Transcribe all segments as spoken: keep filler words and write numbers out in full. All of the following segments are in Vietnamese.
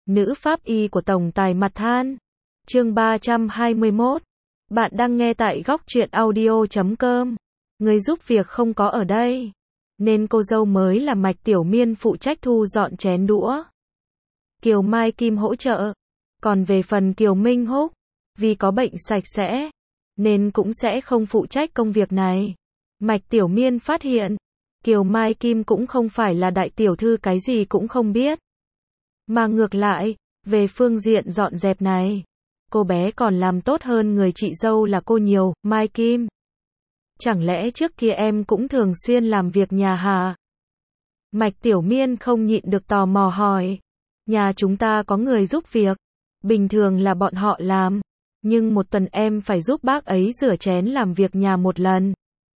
Nữ pháp y của tổng tài mặt than. Chương ba trăm hai mươi mốt. Bạn đang nghe tại góc truyện audio chấm com. Người giúp việc không có ở đây, nên cô dâu mới là Mạch Tiểu Miên phụ trách thu dọn chén đũa. Kiều Mai Kim hỗ trợ. Còn về phần Kiều Minh Húc, vì có bệnh sạch sẽ, nên cũng sẽ không phụ trách công việc này. Mạch Tiểu Miên phát hiện, Kiều Mai Kim cũng không phải là đại tiểu thư cái gì cũng không biết. Mà ngược lại, về phương diện dọn dẹp này, cô bé còn làm tốt hơn người chị dâu là cô nhiều. Mai Kim, chẳng lẽ trước kia em cũng thường xuyên làm việc nhà hả? Mạch Tiểu Miên không nhịn được tò mò hỏi. Nhà chúng ta có người giúp việc, bình thường là bọn họ làm, nhưng một tuần em phải giúp bác ấy rửa chén làm việc nhà một lần.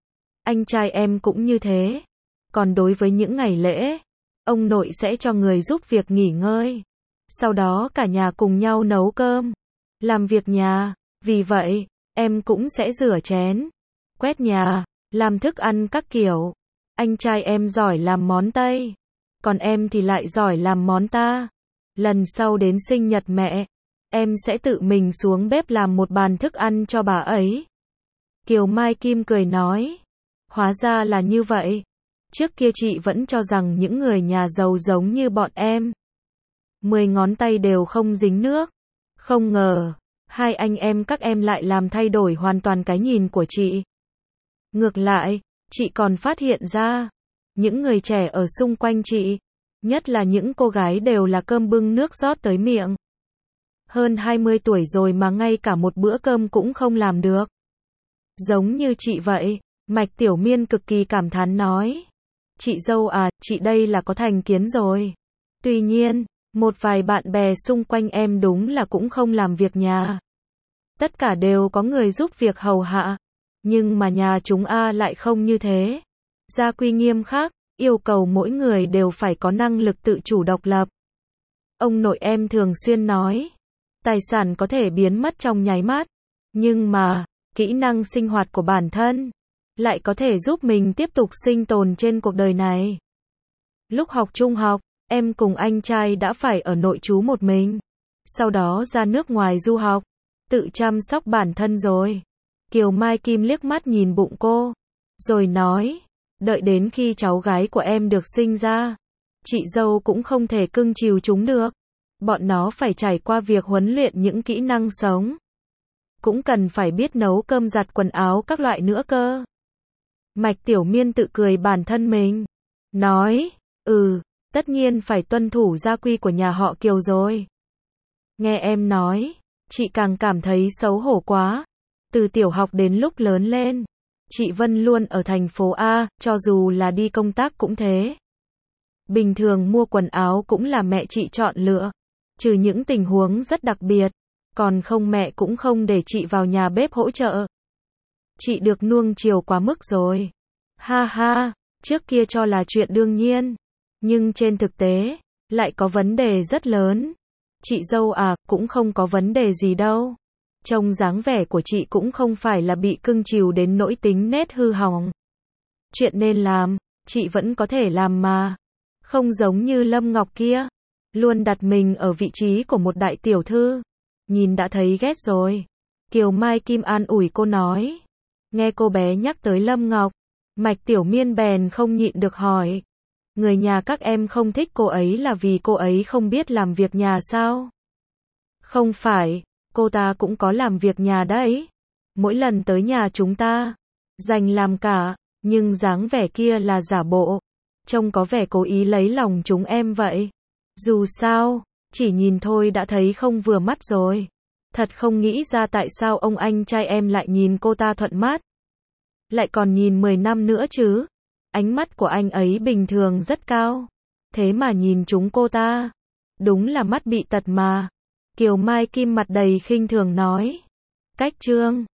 Anh trai em cũng như thế. Còn đối với những ngày lễ, ông nội sẽ cho người giúp việc nghỉ ngơi. Sau đó cả nhà cùng nhau nấu cơm, làm việc nhà. Vì vậy, em cũng sẽ rửa chén, quét nhà, làm thức ăn các kiểu. Anh trai em giỏi làm món Tây, còn em thì lại giỏi làm món ta. Lần sau đến sinh nhật mẹ, em sẽ tự mình xuống bếp làm một bàn thức ăn cho bà ấy. Kiều Mai Kim cười nói. Hóa ra là như vậy. Trước kia chị vẫn cho rằng những người nhà giàu giống như bọn em, mười ngón tay đều không dính nước. Không ngờ, hai anh em các em lại làm thay đổi hoàn toàn cái nhìn của chị. Ngược lại, chị còn phát hiện ra, những người trẻ ở xung quanh chị, nhất là những cô gái đều là cơm bưng nước rót tới miệng. Hơn hai mươi tuổi rồi mà ngay cả một bữa cơm cũng không làm được. Giống như chị vậy. Mạch Tiểu Miên cực kỳ cảm thán nói. Chị dâu à, chị đây là có thành kiến rồi. Tuy nhiên, một vài bạn bè xung quanh em đúng là cũng không làm việc nhà. Tất cả đều có người giúp việc hầu hạ. Nhưng mà nhà chúng A lại không như thế. Gia quy nghiêm khắc, yêu cầu mỗi người đều phải có năng lực tự chủ độc lập. Ông nội em thường xuyên nói, tài sản có thể biến mất trong nháy mắt, nhưng mà, kỹ năng sinh hoạt của bản thân lại có thể giúp mình tiếp tục sinh tồn trên cuộc đời này. Lúc học trung học, em cùng anh trai đã phải ở nội trú một mình. Sau đó ra nước ngoài du học, tự chăm sóc bản thân rồi. Kiều Mai Kim liếc mắt nhìn bụng cô, rồi nói, đợi đến khi cháu gái của em được sinh ra, chị dâu cũng không thể cưng chiều chúng được. Bọn nó phải trải qua việc huấn luyện những kỹ năng sống. Cũng cần phải biết nấu cơm giặt quần áo các loại nữa cơ. Mạch Tiểu Miên tự cười bản thân mình. Nói, ừ, tất nhiên phải tuân thủ gia quy của nhà họ Kiều rồi. Nghe em nói, chị càng cảm thấy xấu hổ quá. Từ tiểu học đến lúc lớn lên, chị Vân luôn ở thành phố A, cho dù là đi công tác cũng thế. Bình thường mua quần áo cũng là mẹ chị chọn lựa. Trừ những tình huống rất đặc biệt, còn không mẹ cũng không để chị vào nhà bếp hỗ trợ. Chị được nuông chiều quá mức rồi. Ha ha, trước kia cho là chuyện đương nhiên. Nhưng trên thực tế, lại có vấn đề rất lớn. Chị dâu à, cũng không có vấn đề gì đâu. Trông dáng vẻ của chị cũng không phải là bị cưng chiều đến nỗi tính nết hư hỏng. Chuyện nên làm, chị vẫn có thể làm mà. Không giống như Lâm Ngọc kia, luôn đặt mình ở vị trí của một đại tiểu thư. Nhìn đã thấy ghét rồi. Kiều Mai Kim an ủi cô nói. Nghe cô bé nhắc tới Lâm Ngọc, Mạch Tiểu Miên bèn không nhịn được hỏi. Người nhà các em không thích cô ấy là vì cô ấy không biết làm việc nhà sao? Không phải, cô ta cũng có làm việc nhà đấy. Mỗi lần tới nhà chúng ta, dành làm cả, nhưng dáng vẻ kia là giả bộ. Trông có vẻ cố ý lấy lòng chúng em vậy. Dù sao, chỉ nhìn thôi đã thấy không vừa mắt rồi. Thật không nghĩ ra tại sao ông anh trai em lại nhìn cô ta thuận mắt. Lại còn nhìn mười năm nữa chứ. Ánh mắt của anh ấy bình thường rất cao. Thế mà nhìn chúng cô ta. Đúng là mắt bị tật mà. Kiều Mai Kim mặt đầy khinh thường nói. Cách chương.